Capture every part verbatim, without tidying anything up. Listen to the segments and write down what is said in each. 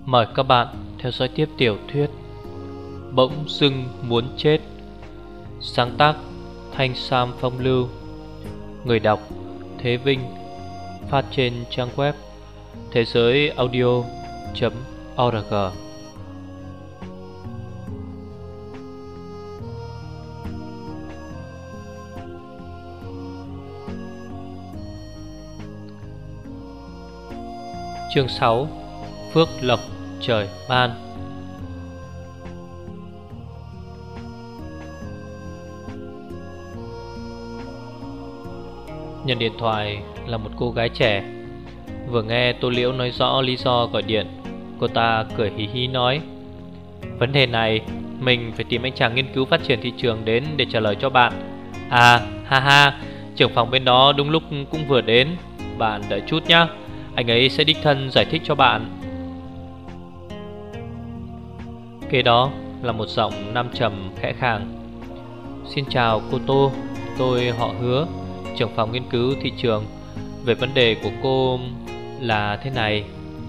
Mời các bạn theo dõi tiếp tiểu thuyết Bỗng dưng muốn chết. Sáng tác Thanh Sam Phong Lưu. Người đọc Thế Vinh. Phát trên trang web thế giới audio chấm org. Chương sáu. Phước lộc trời ban. Nhận điện thoại là một cô gái trẻ. Vừa nghe Tô Liễu nói rõ lý do gọi điện, cô ta cười hí hí nói: vấn đề này mình phải tìm anh chàng nghiên cứu phát triển thị trường đến để trả lời cho bạn. À ha ha, trưởng phòng bên đó đúng lúc cũng vừa đến. Bạn đợi chút nhá, anh ấy sẽ đích thân giải thích cho bạn. Kế đó là một giọng nam trầm khẽ khàng: xin chào cô Tô, tôi họ Hứa, trưởng phòng nghiên cứu thị trường. Về vấn đề của cô là thế này.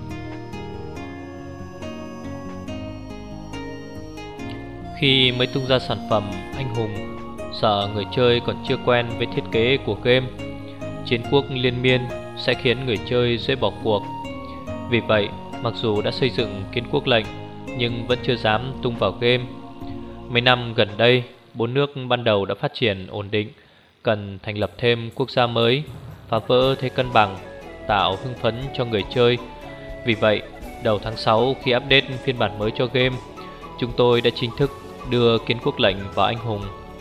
Khi mới tung ra sản phẩm Anh Hùng, sợ người chơi còn chưa quen với thiết kế của game, chiến quốc liên miên sẽ khiến người chơi dễ bỏ cuộc. Vì vậy, mặc dù đã xây dựng kiến quốc lệnh nhưng vẫn chưa dám tung vào game. Mấy năm gần đây, bốn nước ban đầu đã phát triển ổn định, cần thành lập thêm quốc gia mới, phá vỡ thế cân bằng, tạo hưng phấn cho người chơi. Vì vậy, đầu tháng sáu khi update phiên bản mới cho game, chúng tôi đã chính thức đưa kiến quốc lệnh vào Anh Hùng.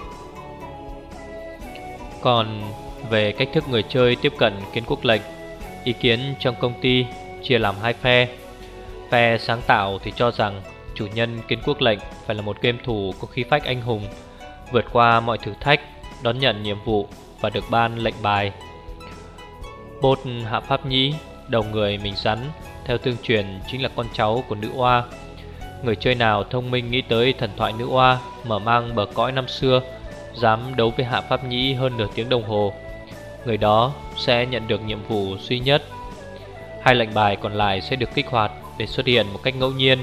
Còn về cách thức người chơi tiếp cận kiến quốc lệnh, ý kiến trong công ty chia làm hai phe. Phe sáng tạo thì cho rằng chủ nhân kiến quốc lệnh phải là một game thủ có khí phách anh hùng, vượt qua mọi thử thách, đón nhận nhiệm vụ và được ban lệnh bài. Bốt Hạ Pháp Nhĩ, đầu người mình rắn, theo tương truyền chính là con cháu của nữ oa. Người chơi nào thông minh nghĩ tới thần thoại nữ oa mở mang bờ cõi năm xưa, dám đấu với Hạ Pháp Nhĩ hơn nửa tiếng đồng hồ, người đó sẽ nhận được nhiệm vụ duy nhất. Hai lệnh bài còn lại sẽ được kích hoạt để xuất hiện một cách ngẫu nhiên.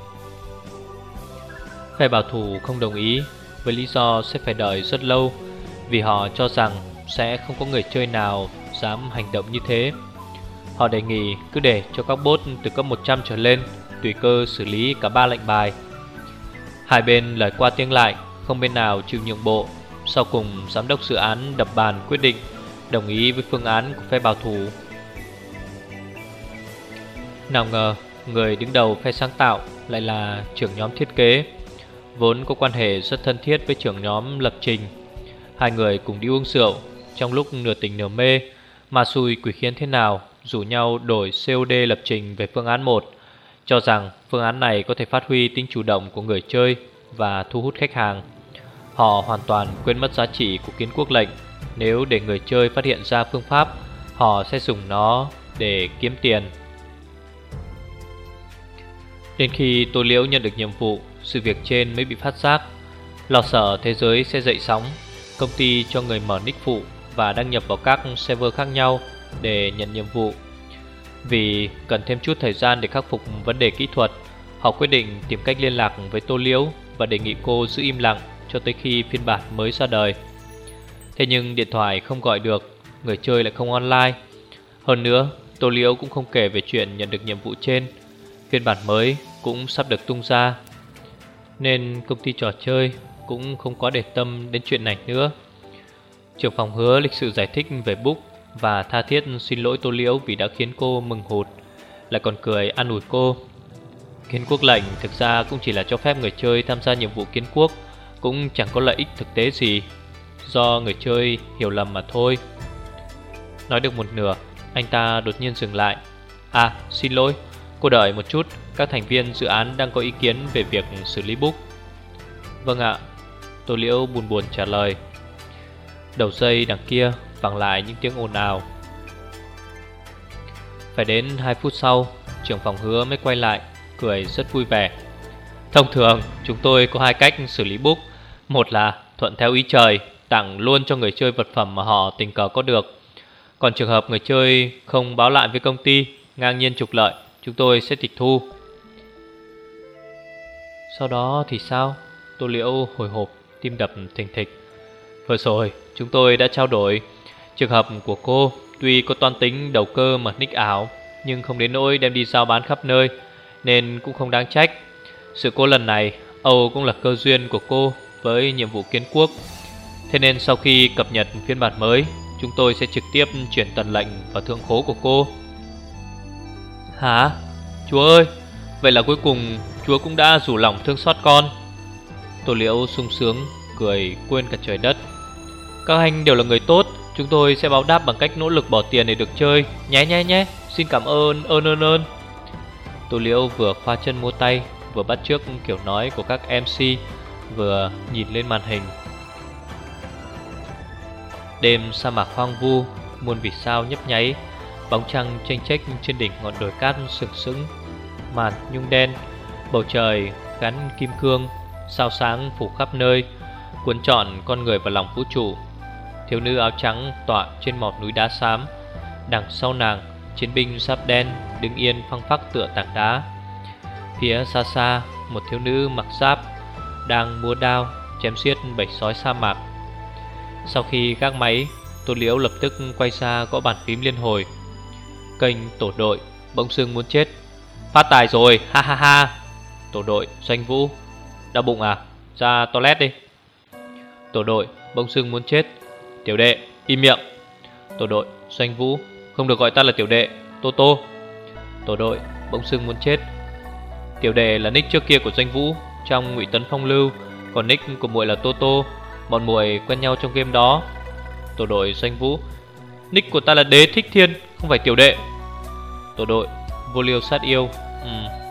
Phe bảo thủ không đồng ý với lý do sẽ phải đợi rất lâu, vì họ cho rằng sẽ không có người chơi nào dám hành động như thế. Họ đề nghị cứ để cho các bot từ cấp một trăm trở lên tùy cơ xử lý cả ba lệnh bài. Hai bên lời qua tiếng lại, không bên nào chịu nhượng bộ. Sau cùng giám đốc dự án đập bàn quyết định đồng ý với phương án của phe bảo thủ. Nào ngờ người đứng đầu phe sáng tạo lại là trưởng nhóm thiết kế, vốn có quan hệ rất thân thiết với trưởng nhóm lập trình. Hai người cùng đi uống rượu, trong lúc nửa tình nửa mê, mà xui quỷ khiến thế nào rủ nhau đổi xê ô đê lập trình về phương án một, cho rằng phương án này có thể phát huy tính chủ động của người chơi và thu hút khách hàng. Họ hoàn toàn quên mất giá trị của kiến quốc lệnh. Nếu để người chơi phát hiện ra phương pháp, họ sẽ dùng nó để kiếm tiền. Đến khi Tô Liễu nhận được nhiệm vụ, sự việc trên mới bị phát giác. Lo sợ thế giới sẽ dậy sóng, công ty cho người mở nick phụ và đăng nhập vào các server khác nhau để nhận nhiệm vụ. Vì cần thêm chút thời gian để khắc phục vấn đề kỹ thuật, họ quyết định tìm cách liên lạc với Tô Liễu và đề nghị cô giữ im lặng cho tới khi phiên bản mới ra đời. Thế nhưng điện thoại không gọi được, người chơi lại không online. Hơn nữa, Tô Liễu cũng không kể về chuyện nhận được nhiệm vụ trên. Phiên bản mới cũng sắp được tung ra, nên công ty trò chơi cũng không có để tâm đến chuyện này nữa. Trưởng phòng Hứa lịch sự giải thích về book và tha thiết xin lỗi Tô Liễu vì đã khiến cô mừng hụt, lại còn cười an ủi cô. Kiến quốc lệnh thực ra cũng chỉ là cho phép người chơi tham gia nhiệm vụ kiến quốc, cũng chẳng có lợi ích thực tế gì, do người chơi hiểu lầm mà thôi. Nói được một nửa, anh ta đột nhiên dừng lại. À, xin lỗi, cô đợi một chút, các thành viên dự án đang có ý kiến về việc xử lý book. Vâng ạ, Tô Liễu buồn buồn trả lời. Đầu dây đằng kia vang lại những tiếng ồn ào. Phải đến hai phút sau, trưởng phòng Hứa mới quay lại, cười rất vui vẻ. Thông thường chúng tôi có hai cách xử lý book. Một là thuận theo ý trời, tặng luôn cho người chơi vật phẩm mà họ tình cờ có được. Còn trường hợp người chơi không báo lại với công ty, ngang nhiên trục lợi, chúng tôi sẽ tịch thu. Sau đó thì sao? Tô Liễu hồi hộp, tim đập thình thịch. Vừa rồi chúng tôi đã trao đổi. Trường hợp của cô tuy có toan tính đầu cơ mở nick ảo, nhưng không đến nỗi đem đi giao bán khắp nơi, nên cũng không đáng trách. Sự cố lần này Âu cũng là cơ duyên của cô với nhiệm vụ kiến quốc. Thế nên sau khi cập nhật phiên bản mới, chúng tôi sẽ trực tiếp chuyển tần lệnh vào thương khố của cô. Hả? Chúa ơi, vậy là cuối cùng Chúa cũng đã rủ lòng thương xót con. Tô Liễu sung sướng, cười quên cả trời đất. Các anh đều là người tốt, chúng tôi sẽ báo đáp bằng cách nỗ lực bỏ tiền để được chơi. Nhé nhé nhé, xin cảm ơn, ơn ơn ơn. Tô Liễu vừa khoa chân múa tay, vừa bắt chước kiểu nói của các em xê, vừa nhìn lên màn hình. Đêm sa mạc hoang vu, muôn vì sao nhấp nháy, bóng trăng chênh chếch trên đỉnh ngọn đồi cát sừng sững. Màn nhung đen, bầu trời gắn kim cương, sao sáng phủ khắp nơi, cuốn trọn con người vào lòng vũ trụ. Thiếu nữ áo trắng tọa trên mỏm núi đá xám, đằng sau nàng chiến binh giáp đen đứng yên phăng phắc tựa tảng đá. Phía xa xa, một thiếu nữ mặc giáp đang múa đao chém giết bầy sói sa mạc. Sau khi gác máy, Tô Liễu lập tức quay ra gõ bàn phím liên hồi. Kênh tổ đội bỗng dưng muốn chết. Phát tài rồi, ha ha ha. Tổ đội Doanh Vũ, đau bụng à? Ra toilet đi. Tổ đội bỗng dưng muốn chết. Tiểu đệ, im miệng. Tổ đội Doanh Vũ, không được gọi ta là tiểu đệ, Tô Tô. Tổ đội bỗng dưng muốn chết. Tiểu đệ là nick trước kia của Doanh Vũ trong Ngụy Tấn Phong Lưu, còn nick của muội là Tô Tô. Bọn muội quen nhau trong game đó. Tổ đội Doanh Vũ, nick của ta là Đế Thích Thiên, không phải tiểu đệ. Tổ đội Vô Liêu Sát Yêu. ừ.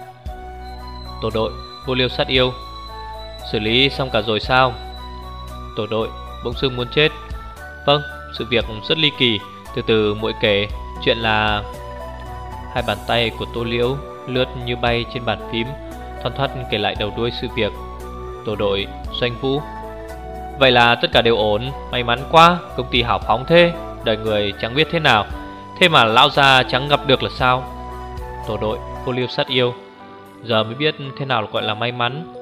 Tổ đội Vô Liêu Sát Yêu, xử lý xong cả rồi sao? Tổ đội bỗng dưng muốn chết. Vâng, sự việc rất ly kỳ, từ từ muội kể. Chuyện là... Hai bàn tay của Tô Liễu lướt như bay trên bàn phím, thoăn thoắt kể lại đầu đuôi sự việc. Tổ đội Doanh Vũ, vậy là tất cả đều ổn, may mắn quá, công ty hào phóng thế, đời người chẳng biết thế nào, thế mà lão già chẳng gặp được là sao? Tổ đội Vô Liêu Sát Yêu, giờ mới biết thế nào gọi là may mắn.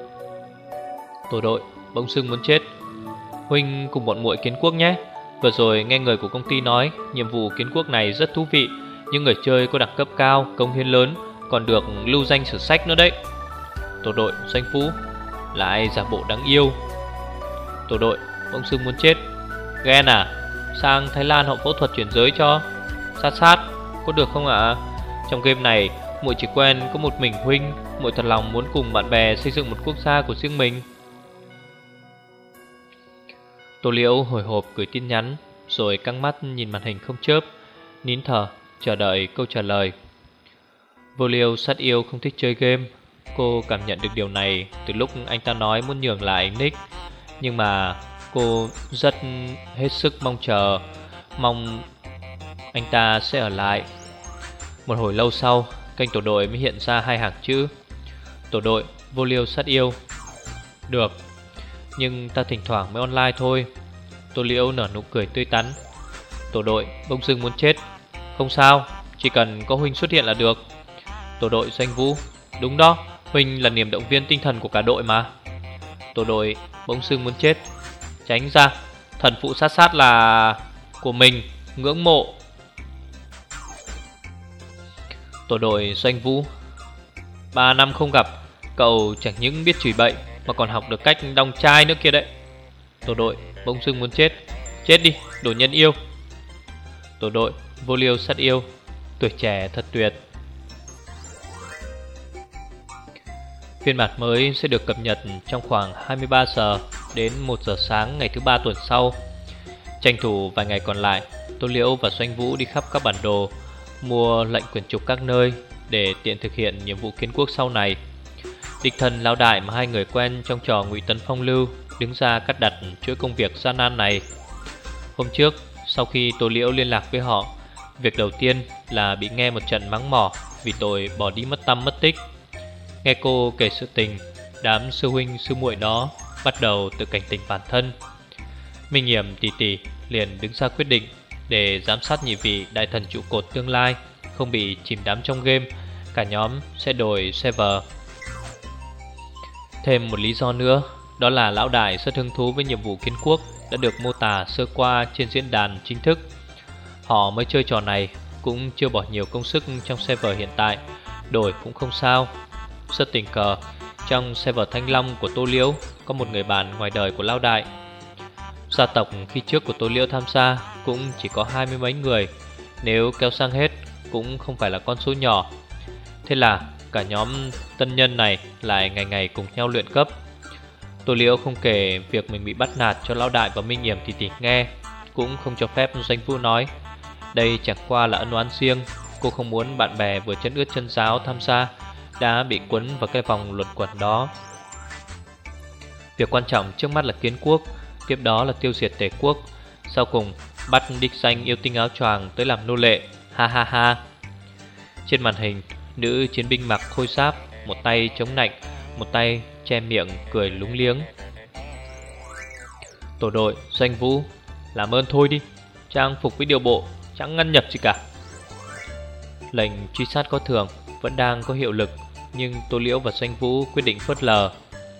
Tổ đội bỗng dưng muốn chết. Huynh cùng bọn muội kiến quốc nhé. Vừa rồi nghe người của công ty nói nhiệm vụ kiến quốc này rất thú vị, nhưng người chơi có đẳng cấp cao, công hiến lớn, còn được lưu danh sử sách nữa đấy. Tổ đội Doanh Phú, lại giả bộ đáng yêu. Tổ đội bỗng dưng muốn chết. Ghen à? Sang Thái Lan họ phẫu thuật chuyển giới cho. Sát sát, có được không ạ? À? Trong game này muội chỉ quen có một mình huynh, muội thật lòng muốn cùng bạn bè xây dựng một quốc gia của riêng mình. Tô Liễu hồi hộp gửi tin nhắn, rồi căng mắt nhìn màn hình không chớp, nín thở chờ đợi câu trả lời. Vô Liêu Sát Yêu không thích chơi game. Cô cảm nhận được điều này từ lúc anh ta nói muốn nhường lại nick, nhưng mà cô rất hết sức mong chờ, mong anh ta sẽ ở lại. Một hồi lâu sau, kênh tổ đội mới hiện ra hai hàng chữ: Tổ đội Vô Liêu Sát Yêu. Được, nhưng ta thỉnh thoảng mới online thôi. Tô Liễu nở nụ cười tươi tắn. Tổ đội bỗng dưng muốn chết. Không sao, chỉ cần có huynh xuất hiện là được. Tổ đội Doanh Vũ, đúng đó, huynh là niềm động viên tinh thần của cả đội mà. Tổ đội bỗng dưng muốn chết. Tránh ra, thần phụ sát sát là của mình, ngưỡng mộ. Tổ đội Doanh Vũ, ba năm không gặp, cậu chẳng những biết chửi bậy mà còn học được cách đong chai nữa kia đấy. Tổ đội bỗng dưng muốn chết. Chết đi, đồ nhân yêu. Tổ đội Vô Liêu Sát Yêu, tuổi trẻ thật tuyệt. Phiên bản mới sẽ được cập nhật trong khoảng hai mươi ba giờ đến một giờ sáng ngày thứ ba tuần sau. Tranh thủ vài ngày còn lại, Tô Liễu và Doanh Vũ đi khắp các bản đồ, mua lệnh quyển trục các nơi để tiện thực hiện nhiệm vụ kiến quốc sau này. Địch thần lão đại mà hai người quen trong trò Ngụy Tấn Phong Lưu đứng ra cắt đặt chuỗi công việc gian nan này. Hôm trước, sau khi Tô Liễu liên lạc với họ, việc đầu tiên là bị nghe một trận mắng mỏ vì tội bỏ đi mất tăm mất tích. Nghe cô kể sự tình, đám sư huynh sư muội đó bắt đầu tự cảnh tỉnh bản thân. Minh Hiểm tỷ tỷ liền đứng ra quyết định để giám sát nhị vị đại thần trụ cột tương lai không bị chìm đắm trong game. Cả nhóm sẽ đổi server. Thêm một lý do nữa, đó là lão đại rất hứng thú với nhiệm vụ kiến quốc đã được mô tả sơ qua trên diễn đàn chính thức. Họ mới chơi trò này cũng chưa bỏ nhiều công sức trong server hiện tại, đổi cũng không sao. Rất tình cờ, trong server Thanh Long của Tô Liễu có một người bạn ngoài đời của lão đại. Gia tộc khi trước của Tô Liễu tham gia cũng chỉ có hai mươi mấy người, nếu kéo sang hết cũng không phải là con số nhỏ. Thế là cả nhóm tân nhân này lại ngày ngày cùng nhau luyện cấp. Tô Liễu không kể việc mình bị bắt nạt cho lão đại và Minh Yểm thì tỉ nghe, cũng không cho phép Doanh Vũ nói. Đây chẳng qua là ân oán riêng. Cô không muốn bạn bè vừa chân ướt chân ráo tham gia đã bị quấn vào cái vòng luẩn quẩn đó. Việc quan trọng trước mắt là kiến quốc, tiếp đó là tiêu diệt Tề quốc, sau cùng bắt đích danh yêu tinh áo choàng tới làm nô lệ. Ha ha ha. Trên màn hình, nữ chiến binh mặc khôi giáp, một tay chống nạnh, một tay che miệng cười lúng liếng. Tổ đội Doanh Vũ, làm ơn thôi đi, trang phục với điều bộ chẳng ngăn nhập gì cả. Lệnh truy sát có thường vẫn đang có hiệu lực, nhưng Tô Liễu và Doanh Vũ quyết định phớt lờ.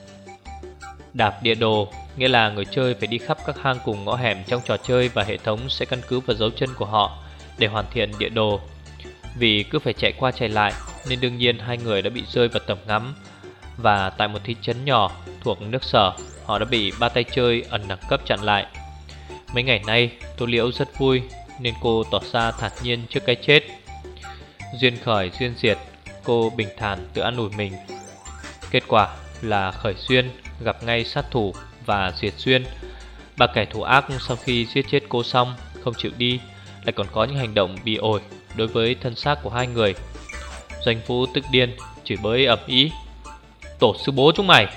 Đạp địa đồ nghĩa là người chơi phải đi khắp các hang cùng ngõ hẻm trong trò chơi, và hệ thống sẽ căn cứ vào dấu chân của họ để hoàn thiện địa đồ. Vì cứ phải chạy qua chạy lại nên đương nhiên hai người đã bị rơi vào tầm ngắm. Và tại một thị trấn nhỏ thuộc nước Sở, họ đã bị ba tay chơi ẩn đẳng cấp chặn lại. Mấy ngày nay Tô Liễu rất vui nên cô tỏ ra thản nhiên trước cái chết. Duyên khởi duyên diệt, cô bình thản tự an ủi mình. Kết quả là khởi duyên gặp ngay sát thủ và diệt duyên. Ba kẻ thù ác sau khi giết chết cô xong không chịu đi, lại còn có những hành động bị ổi đối với thân xác của hai người. Doanh Vũ tức điên, chửi bới ầm ĩ: tổ sư bố chúng mày!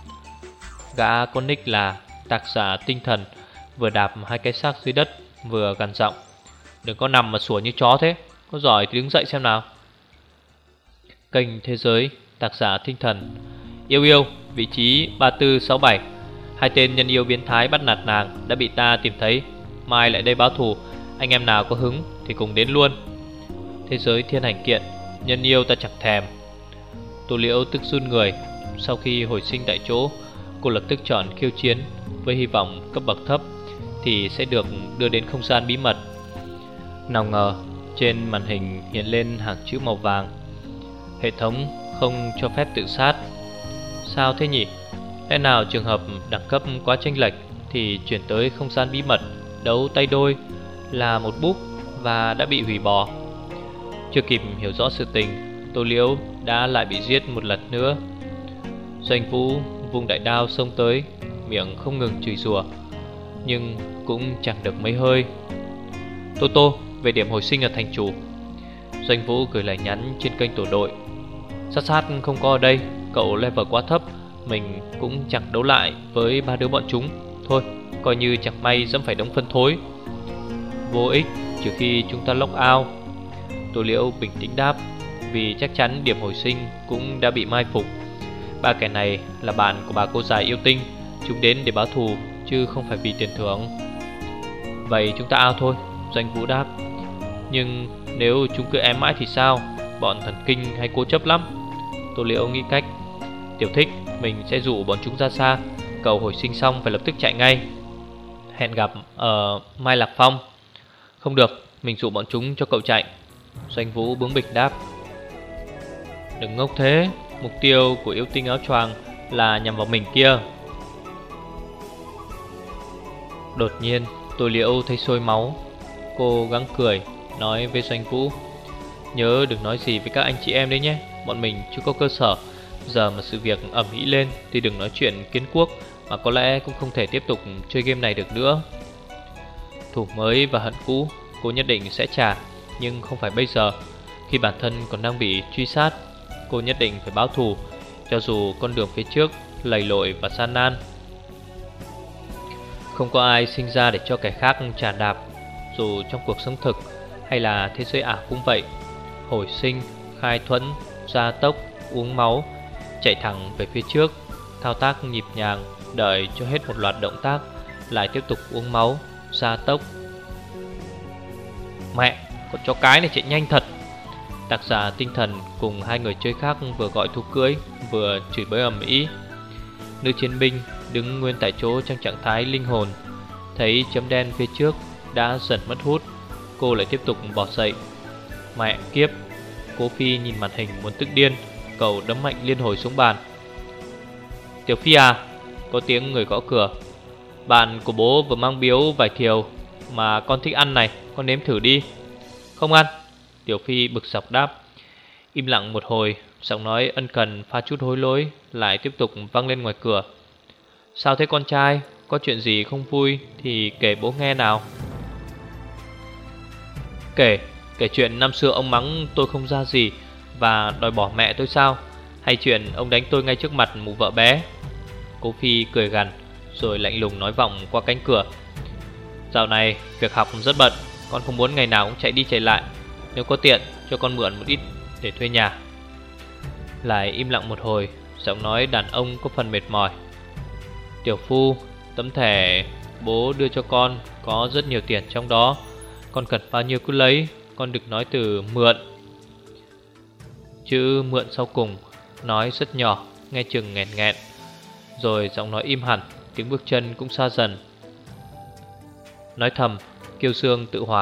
Gã có nick là Tạc Giả Tinh Thần vừa đạp hai cái xác dưới đất vừa gằn giọng: đừng có nằm mà sủa như chó thế, có giỏi thì đứng dậy xem nào. Kênh Thế Giới Tạc Giả Tinh Thần: yêu yêu, vị trí ba tư sáu bảy. Hai tên nhân yêu biến thái bắt nạt nàng đã bị ta tìm thấy, mai lại đây báo thù. Anh em nào có hứng thì cùng đến luôn. Thế Giới Thiên Hành Kiện: nhân yêu ta chẳng thèm. Tô Liễu tức run người. Sau khi hồi sinh tại chỗ, cô lập tức chọn khiêu chiến, với hy vọng cấp bậc thấp thì sẽ được đưa đến không gian bí mật. Nào ngờ trên màn hình hiện lên hàng chữ màu vàng: hệ thống không cho phép tự sát. Sao thế nhỉ? Lẽ nào trường hợp đẳng cấp quá chênh lệch thì chuyển tới không gian bí mật đấu tay đôi là một búp và đã bị hủy bỏ? Chưa kịp hiểu rõ sự tình, Tô Liễu đã lại bị giết một lần nữa. Doanh Vũ vung đại đao xông tới, miệng không ngừng chửi rủa, nhưng cũng chẳng được mấy hơi. Tô Tô, về điểm hồi sinh ở thành chủ. Doanh Vũ gửi lời nhắn trên kênh tổ đội: sát sát không có ở đây, cậu level quá thấp, mình cũng chẳng đấu lại với ba đứa bọn chúng. Thôi, coi như chẳng may dẫm phải đống phân thối. Vô ích, trừ khi chúng ta lock out. Tô Liễu bình tĩnh đáp, vì chắc chắn điểm hồi sinh cũng đã bị mai phục. Ba kẻ này là bạn của bà cô già yêu tinh, chúng đến để báo thù chứ không phải vì tiền thưởng. Vậy chúng ta out thôi, Doanh Vũ đáp. Nhưng nếu chúng cứ ém mãi thì sao? Bọn thần kinh hay cố chấp lắm. Tô Liễu nghĩ cách: Tiểu Thích, mình sẽ dụ bọn chúng ra xa, cậu hồi sinh xong phải lập tức chạy ngay. Hẹn gặp ở Mai Lạc Phong. Không được, mình dụ bọn chúng cho cậu chạy. Doanh Vũ bướng bỉnh đáp. Đừng ngốc thế, mục tiêu của yêu tinh áo choàng là nhằm vào mình kia. Đột nhiên Tô Liễu thấy sôi máu. Cô gắng cười, nói với Doanh Vũ: nhớ đừng nói gì với các anh chị em đấy nhé, bọn mình chưa có cơ sở. Giờ mà sự việc ầm ĩ lên thì đừng nói chuyện kiến quốc, mà có lẽ cũng không thể tiếp tục chơi game này được nữa. Thù mới và hận cũ cô nhất định sẽ trả, nhưng không phải bây giờ. Khi bản thân còn đang bị truy sát, cô nhất định phải báo thù, cho dù con đường phía trước lầy lội và gian nan. Không có ai sinh ra để cho kẻ khác trà đạp, dù trong cuộc sống thực hay là thế giới ảo cũng vậy. Hồi sinh, khai thuẫn, gia tốc, uống máu, chạy thẳng về phía trước, thao tác nhịp nhàng, đợi cho hết một loạt động tác, lại tiếp tục uống máu, gia tốc. Mẹ, con chó cái này chạy nhanh thật. Tạc Giả Tinh Thần cùng hai người chơi khác vừa gọi thú cưới vừa chửi bới ầm ĩ. Nữ chiến binh đứng nguyên tại chỗ trong trạng thái linh hồn. Thấy chấm đen phía trước đã dần mất hút, cô lại tiếp tục bò dậy. Mẹ kiếp! Cố Phi nhìn màn hình muốn tức điên. Cậu đấm mạnh liên hồi xuống bàn. Tiểu Phi à! Có tiếng người gõ cửa. Bạn của bố vừa mang biếu vải thiều mà con thích ăn này, con nếm thử đi. Không ăn. Tiểu Phi bực dọc đáp. Im lặng một hồi, giọng nói ân cần pha chút hối lỗi lại tiếp tục vang lên ngoài cửa. Sao thế con trai? Có chuyện gì không vui thì kể bố nghe nào. Kể? Kể chuyện năm xưa ông mắng tôi không ra gì và đòi bỏ mẹ tôi sao? Hay chuyện ông đánh tôi ngay trước mặt mụ vợ bé? Cố Phi cười gằn rồi lạnh lùng nói vọng qua cánh cửa. Dạo này việc học rất bận, con không muốn ngày nào cũng chạy đi chạy lại. Nếu có tiện cho con mượn một ít để thuê nhà. Lại im lặng một hồi, giọng nói đàn ông có phần mệt mỏi. Tiểu Phu, tấm thẻ bố đưa cho con có rất nhiều tiền trong đó. Con cần bao nhiêu cứ lấy, con đừng nói từ mượn. Chữ mượn sau cùng nói rất nhỏ, nghe chừng nghẹn nghẹn. Rồi giọng nói im hẳn, tiếng bước chân cũng xa dần. Nói thầm, Kiêu Xương tự hòa.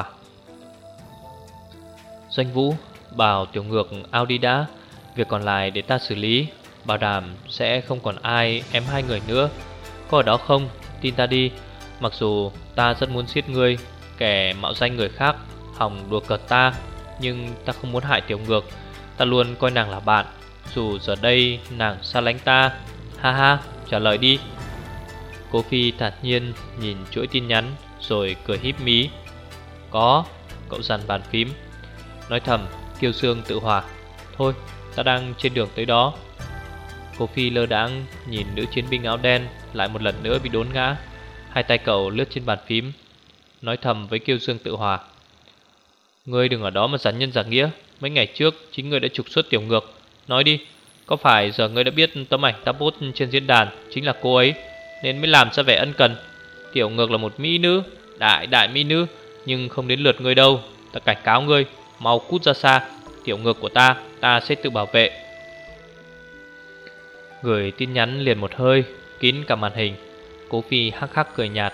Doanh Vũ, bảo Tiểu Ngược ao đi đã, việc còn lại để ta xử lý. Bảo đảm sẽ không còn ai ém hai người nữa. Có ở đó không? Tin ta đi. Mặc dù ta rất muốn giết ngươi, kẻ mạo danh người khác hòng đùa cợt ta, nhưng ta không muốn hại Tiểu Ngược. Ta luôn coi nàng là bạn, dù giờ đây nàng xa lánh ta. Ha ha, trả lời đi. Cố Phi thản nhiên nhìn chuỗi tin nhắn rồi cười híp mí. Có. Cậu dằn bàn phím. Nói thầm, Kiêu Xương tự hòa. Thôi, ta đang trên đường tới đó. Cố Phi lơ đãng nhìn nữ chiến binh áo đen lại một lần nữa bị đốn ngã. Hai tay cậu lướt trên bàn phím, nói thầm với Kiêu Xương tự hòa. Ngươi đừng ở đó mà giản nhân giả nghĩa. Mấy ngày trước chính ngươi đã trục xuất Tiểu Ngược. Nói đi, có phải giờ ngươi đã biết tấm ảnh ta post trên diễn đàn chính là cô ấy nên mới làm ra vẻ ân cần? Tiểu Ngược là một mỹ nữ, đại đại mỹ nữ, nhưng không đến lượt ngươi đâu. Ta cảnh cáo ngươi, mau cút ra xa. Tiểu Ngược của ta, ta sẽ tự bảo vệ. Gửi tin nhắn liền một hơi, kín cả màn hình. Cố Phi hắc hắc cười nhạt.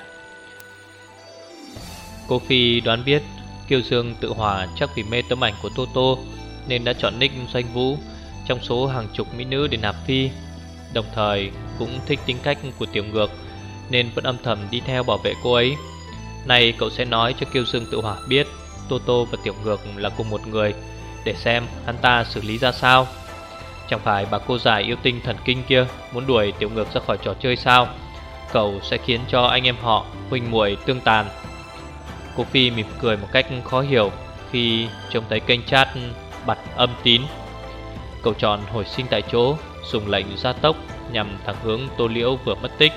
Cố Phi đoán biết Kiêu Dương tự hòa chắc vì mê tấm ảnh của Toto nên đã chọn nick Doanh Vũ trong số hàng chục mỹ nữ để nạp phi. Đồng thời cũng thích tính cách của Tiểu Ngược nên vẫn âm thầm đi theo bảo vệ cô ấy. Này cậu sẽ nói cho Kiêu Dương tự hòa biết Toto và Tiểu Ngược là cùng một người, để xem hắn ta xử lý ra sao. Chẳng phải bà cô già yêu tinh thần kinh kia muốn đuổi Tiểu Ngược ra khỏi trò chơi sao? Cậu sẽ khiến cho anh em họ huynh muội tương tàn. Cô Phi mỉm cười một cách khó hiểu khi trông thấy kênh chat bật âm tín. Cậu chọn hồi sinh tại chỗ, dùng lệnh gia tốc nhằm thẳng hướng Tô Liễu vừa mất tích.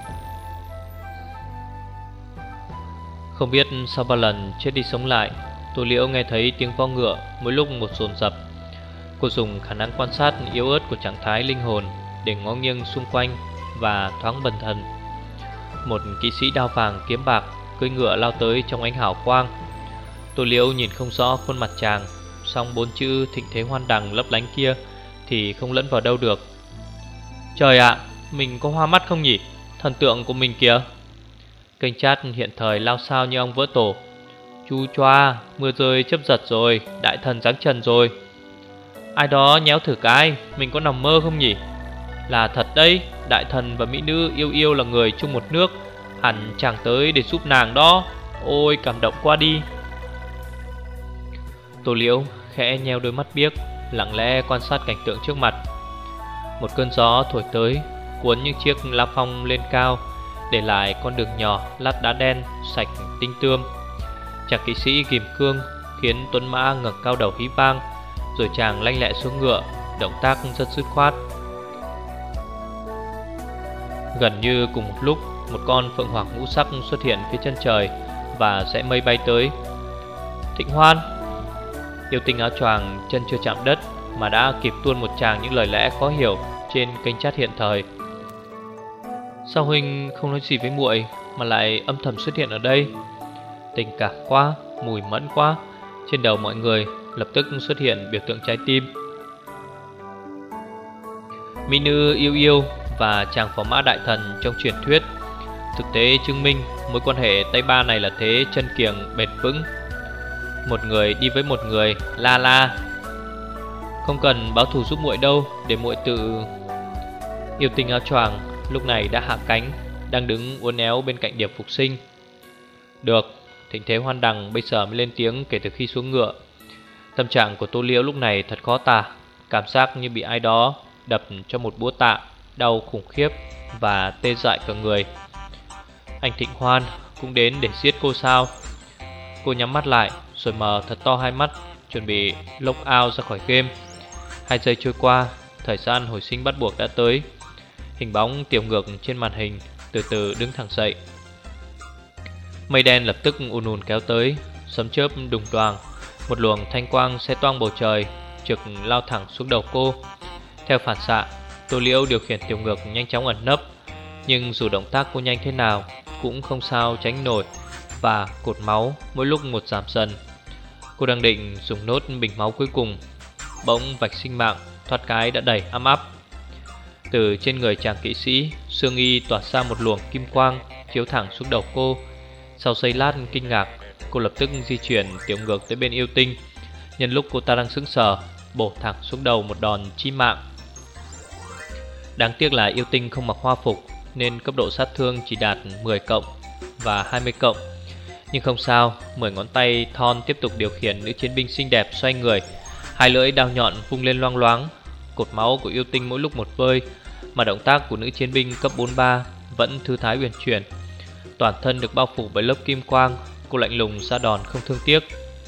Không biết sau bao lần chết đi sống lại, Tô Liễu nghe thấy tiếng vó ngựa mỗi lúc một dồn dập. Cô dùng khả năng quan sát yếu ớt của trạng thái linh hồn để ngó nghiêng xung quanh và thoáng bần thần. Một kỵ sĩ đao vàng kiếm bạc cưỡi ngựa lao tới trong ánh hào quang. Tô Liễu nhìn không rõ khuôn mặt chàng, song bốn chữ thịnh thế hoan đằng lấp lánh kia thì không lẫn vào đâu được. Trời ạ, à, mình có hoa mắt không nhỉ? Thần tượng của mình kìa. Kênh chat hiện thời lao sao như ong vỡ tổ. Chu choa, mưa rơi chớp giật rồi, đại thần giáng trần rồi. Ai đó nhéo thử cái, mình có nằm mơ không nhỉ? Là thật đấy, đại thần và mỹ nữ yêu yêu là người chung một nước, hẳn chàng tới để giúp nàng đó. Ôi cảm động qua đi. Tô Liễu khẽ nheo đôi mắt biếc, lặng lẽ quan sát cảnh tượng trước mặt. Một cơn gió thổi tới, cuốn những chiếc lá phong lên cao, để lại con đường nhỏ lát đá đen sạch tinh tươm. Chàng kỵ sĩ ghim cương khiến tuấn mã ngẩng cao đầu hí vang, rồi chàng lanh lẹ xuống ngựa, động tác rất dứt khoát. Gần như cùng một lúc, một con phượng hoàng ngũ sắc xuất hiện phía chân trời và rẽ mây bay tới. Thịnh Hoan! Yêu tinh áo choàng chân chưa chạm đất mà đã kịp tuôn một tràng những lời lẽ khó hiểu trên kênh chat hiện thời. Sao huynh không nói gì với muội mà lại âm thầm xuất hiện ở đây? Tình cảm quá, mùi mẫn quá. Trên đầu mọi người lập tức xuất hiện biểu tượng trái tim. Mỹ nữ yêu yêu và chàng phò mã đại thần trong truyền thuyết. Thực tế chứng minh mối quan hệ tay ba này là thế chân kiềng bền vững. Một người đi với một người, la la. Không cần báo thù giúp muội đâu, để muội tự... Yêu tinh áo choàng lúc này đã hạ cánh, đang đứng uốn éo bên cạnh Điệp Phục Sinh. Được, Thịnh Thế Hoan Đằng bây giờ mới lên tiếng kể từ khi xuống ngựa. Tâm trạng của Tô Liễu lúc này thật khó tả, cảm giác như bị ai đó đập cho một búa tạ, đau khủng khiếp và tê dại cả người. Anh Thịnh Hoan cũng đến để giết cô sao? Cô nhắm mắt lại rồi mở thật to hai mắt, chuẩn bị log out ra khỏi game. Hai giây trôi qua, thời gian hồi sinh bắt buộc đã tới. Hình bóng tiểu ngược trên màn hình từ từ đứng thẳng dậy. Mây đen lập tức ùn ùn kéo tới, sấm chớp đùng đoàng, một luồng thanh quang xé toang bầu trời, trực lao thẳng xuống đầu cô. Theo phản xạ, Tô Liễu điều khiển tiểu ngược nhanh chóng ẩn nấp, nhưng dù động tác cô nhanh thế nào cũng không sao tránh nổi, và cột máu mỗi lúc một giảm dần. Cô đang định dùng nốt bình máu cuối cùng, bỗng vạch sinh mạng thoát cái đã đẩy ấm áp. Từ trên người chàng kỵ sĩ, xương y tỏa ra một luồng kim quang chiếu thẳng xuống đầu cô. Sau giây lát kinh ngạc, cô lập tức di chuyển tiểu ngược tới bên yêu tinh. Nhân lúc cô ta đang sững sờ, bổ thẳng xuống đầu một đòn chí mạng. Đáng tiếc là yêu tinh không mặc hoa phục, nên cấp độ sát thương chỉ đạt mười cộng và hai mươi cộng. Nhưng không sao, mười ngón tay thon tiếp tục điều khiển nữ chiến binh xinh đẹp xoay người. Hai lưỡi đao nhọn vung lên loang loáng. Cột máu của yêu tinh mỗi lúc một vơi, mà động tác của nữ chiến binh cấp bốn ba vẫn thư thái uyển chuyển. Toàn thân được bao phủ bởi lớp kim quang, cô lạnh lùng ra đòn không thương tiếc.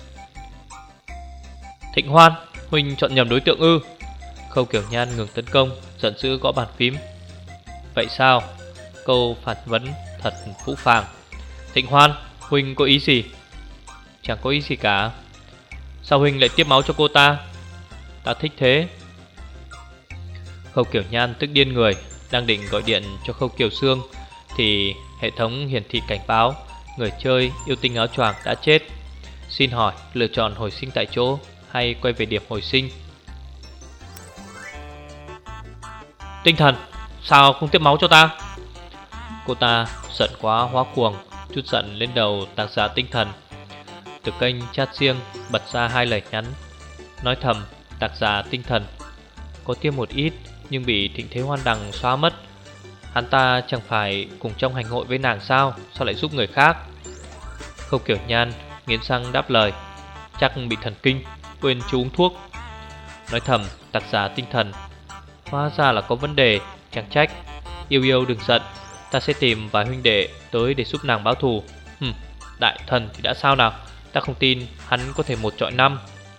Thịnh Hoan, huynh chọn nhầm đối tượng ư? Khâu Kiểu Nhan ngừng tấn công, giận dữ gõ bàn phím. Vậy sao? Câu phản vấn thật phũ phàng. Thịnh Hoan, huynh có ý gì? Chẳng có ý gì cả. Sao huynh lại tiếp máu cho cô ta? Ta thích thế. Khâu Kiểu Nhan tức điên người, đang định gọi điện cho Khâu Kiều Sương thì hệ thống hiển thị cảnh báo người chơi yêu tinh áo choàng đã chết. Xin hỏi lựa chọn hồi sinh tại chỗ hay quay về điểm hồi sinh? Tinh thần, sao không tiếp máu cho ta? Cô ta giận quá hóa cuồng, chút giận lên đầu tạc giả tinh thần. Từ kênh chat riêng bật ra hai lời nhắn, nói thầm tạc giả tinh thần có tiêm một ít nhưng bị Thịnh Thế Hoan Đằng xóa mất. Hắn ta chẳng phải cùng trong hành hội với nàng sao? Sao lại giúp người khác? Khâu Kiểu Nhan nghiến răng đáp lời, chắc bị thần kinh, quên chú uống thuốc. Nói thầm tạc giả tinh thần, hóa ra là có vấn đề, chẳng trách. Yêu yêu đừng giận, ta sẽ tìm vài huynh đệ tới để giúp nàng báo thù. Hừm, đại thần thì đã sao nào? Ta không tin hắn có thể một trọi năm.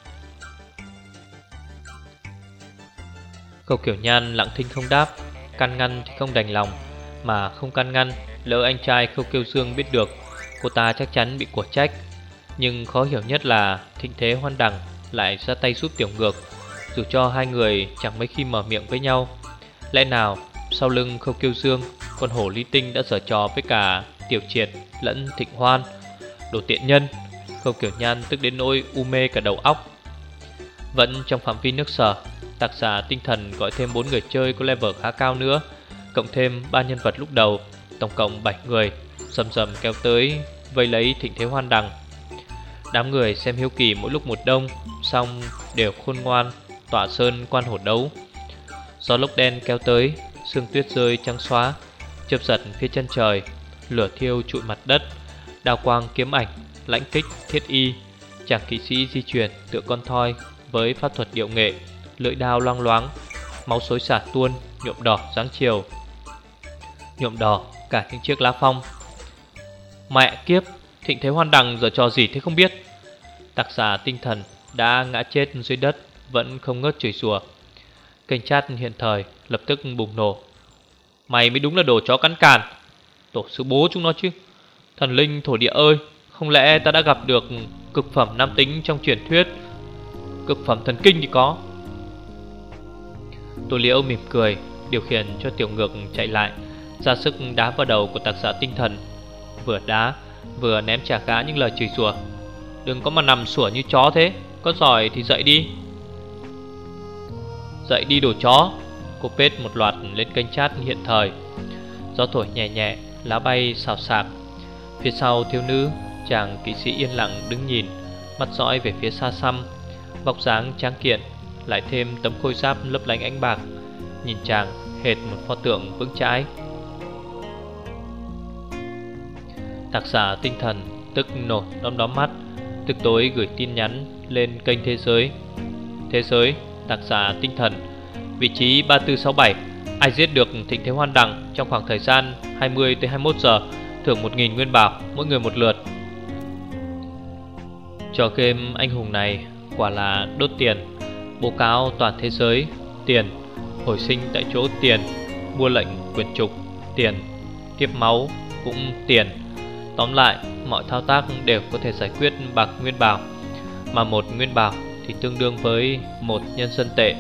Khâu Kiểu Nhan lặng thinh không đáp. Can ngăn thì không đành lòng, mà không can ngăn, lỡ anh trai Khâu Kiêu Dương biết được, cô ta chắc chắn bị của trách. Nhưng khó hiểu nhất là Thịnh Thế Hoan Đằng lại ra tay giúp tiểu ngược, dù cho hai người chẳng mấy khi mở miệng với nhau. Lẽ nào sau lưng Khâu Kiêu Dương, con hổ ly tinh đã giở trò với cả Tiểu Triệt lẫn Thịnh Hoan? Đồ tiện nhân! Khâu Kiểu Nhan tức đến nỗi u mê cả đầu óc. Vẫn trong phạm vi nước Sở, tạc giả tinh thần gọi thêm bốn người chơi có level khá cao nữa, cộng thêm ba nhân vật lúc đầu, tổng cộng bảy người, rầm rầm kéo tới vây lấy Thịnh Thế Hoan Đằng. Đám người xem hiếu kỳ mỗi lúc một đông, xong đều khôn ngoan tỏa sơn quan hổ đấu. Gió lốc đen kéo tới, sương tuyết rơi trắng xóa, chớp giật phía chân trời, lửa thiêu trụi mặt đất, đao quang kiếm ảnh, lãnh kích thiết y. Chàng kỵ sĩ di chuyển tựa con thoi với pháp thuật điệu nghệ, lưỡi đao loang loáng, máu xối xả tuôn, nhuộm đỏ dáng chiều, nhuộm đỏ cả những chiếc lá phong. Mẹ kiếp, Thịnh Thế Hoan Đằng giờ trò gì thế không biết. Tạc giả tinh thần đã ngã chết dưới đất vẫn không ngớt chửi rủa. Kênh chat hiện thời lập tức bùng nổ. Mày mới đúng là đồ chó cắn càn, tổ sư bố chúng nó chứ. Thần linh thổ địa ơi, không lẽ ta đã gặp được cực phẩm nam tính trong truyền thuyết? Cực phẩm thần kinh thì có. Tô Liễu mỉm cười, điều khiển cho tiểu ngược chạy lại, ra sức đá vào đầu của tạc giả tinh thần. Vừa đá vừa ném trả gã những lời chửi rủa. Đừng có mà nằm sủa như chó thế, có giỏi thì dậy đi. Dậy đi đồ chó. Cô pết một loạt lên kênh chat hiện thời. Gió thổi nhẹ nhẹ, lá bay xào xạc. Phía sau thiếu nữ, chàng kỵ sĩ yên lặng đứng nhìn, mắt dõi về phía xa xăm. Vóc dáng tráng kiện, lại thêm tấm khôi giáp lấp lánh ánh bạc, nhìn chàng hệt một pho tượng vững chãi. Tạc giả tinh thần tức nổi đom đóm mắt, tức tối gửi tin nhắn lên kênh Thế Giới. Thế Giới, tạc giả tinh thần, vị trí ba tư sáu bảy. Ai giết được Thịnh Thế Hoan Đằng trong khoảng thời gian hai mươi tới hai mươi mốt giờ thưởng một nghìn nguyên bảo, mỗi người một lượt. Trò game anh hùng này quả là đốt tiền. Bố cáo toàn thế giới, tiền. Hồi sinh tại chỗ, tiền. Mua lệnh quyền trục, tiền. Tiếp máu cũng tiền. Tóm lại, mọi thao tác đều có thể giải quyết bằng nguyên bảo, mà một nguyên bảo thì tương đương với một nhân dân tệ.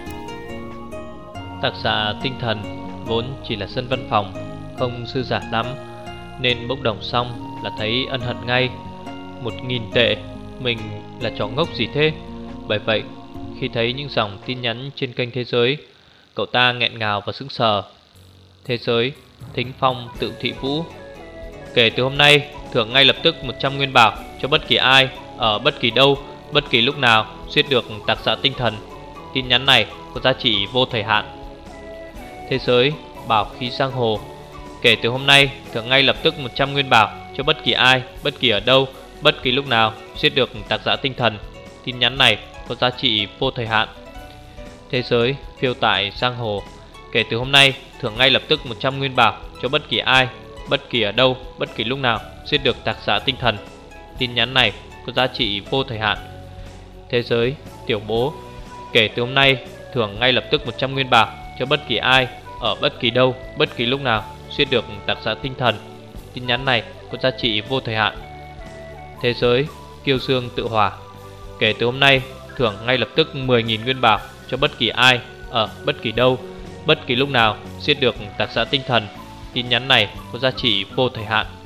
Tạc giả tinh thần vốn chỉ là dân văn phòng, không sư giả lắm, nên bốc đồng xong là thấy ân hận ngay. Một nghìn tệ, mình là trò ngốc gì thế? Bởi vậy, khi thấy những dòng tin nhắn trên kênh Thế Giới, cậu ta nghẹn ngào và sững sờ. Thế Giới, Thính Phong Tự Thị Vũ. Kể từ hôm nay, thưởng ngay lập tức một trăm nguyên bảo cho bất kỳ ai, ở bất kỳ đâu, bất kỳ lúc nào giết được tạc giả tinh thần. Tin nhắn này có giá trị vô thời hạn. Thế Giới, Bảo Khí Giang Hồ. Kể từ hôm nay, thưởng ngay lập tức một trăm nguyên bảo cho bất kỳ ai, bất kỳ ở đâu, bất kỳ lúc nào giết được tạc giả tinh thần. Tin nhắn này có giá trị vô thời hạn. Thế Giới, Phiêu Tại Giang Hồ. Kể từ hôm nay, thưởng ngay lập tức một trăm nguyên bảo cho bất kỳ ai, bất kỳ ở đâu, bất kỳ lúc nào giết được tạc giả tinh thần. Tin nhắn này có giá trị vô thời hạn. Thế Giới, Tiểu Bố. Kể từ hôm nay, thưởng ngay lập tức một trăm nguyên bảo cho bất kỳ ai, ở bất kỳ đâu, bất kỳ lúc nào giết được tạc giả tinh thần. Tin nhắn này có giá trị vô thời hạn. Thế Giới, Kiêu Dương Tự Hỏa. Kể từ hôm nay, thưởng ngay lập tức mười nghìn nguyên bảo cho bất kỳ ai, ở bất kỳ đâu, bất kỳ lúc nào giết được tạc giả tinh thần. Tin nhắn này có giá trị vô thời hạn.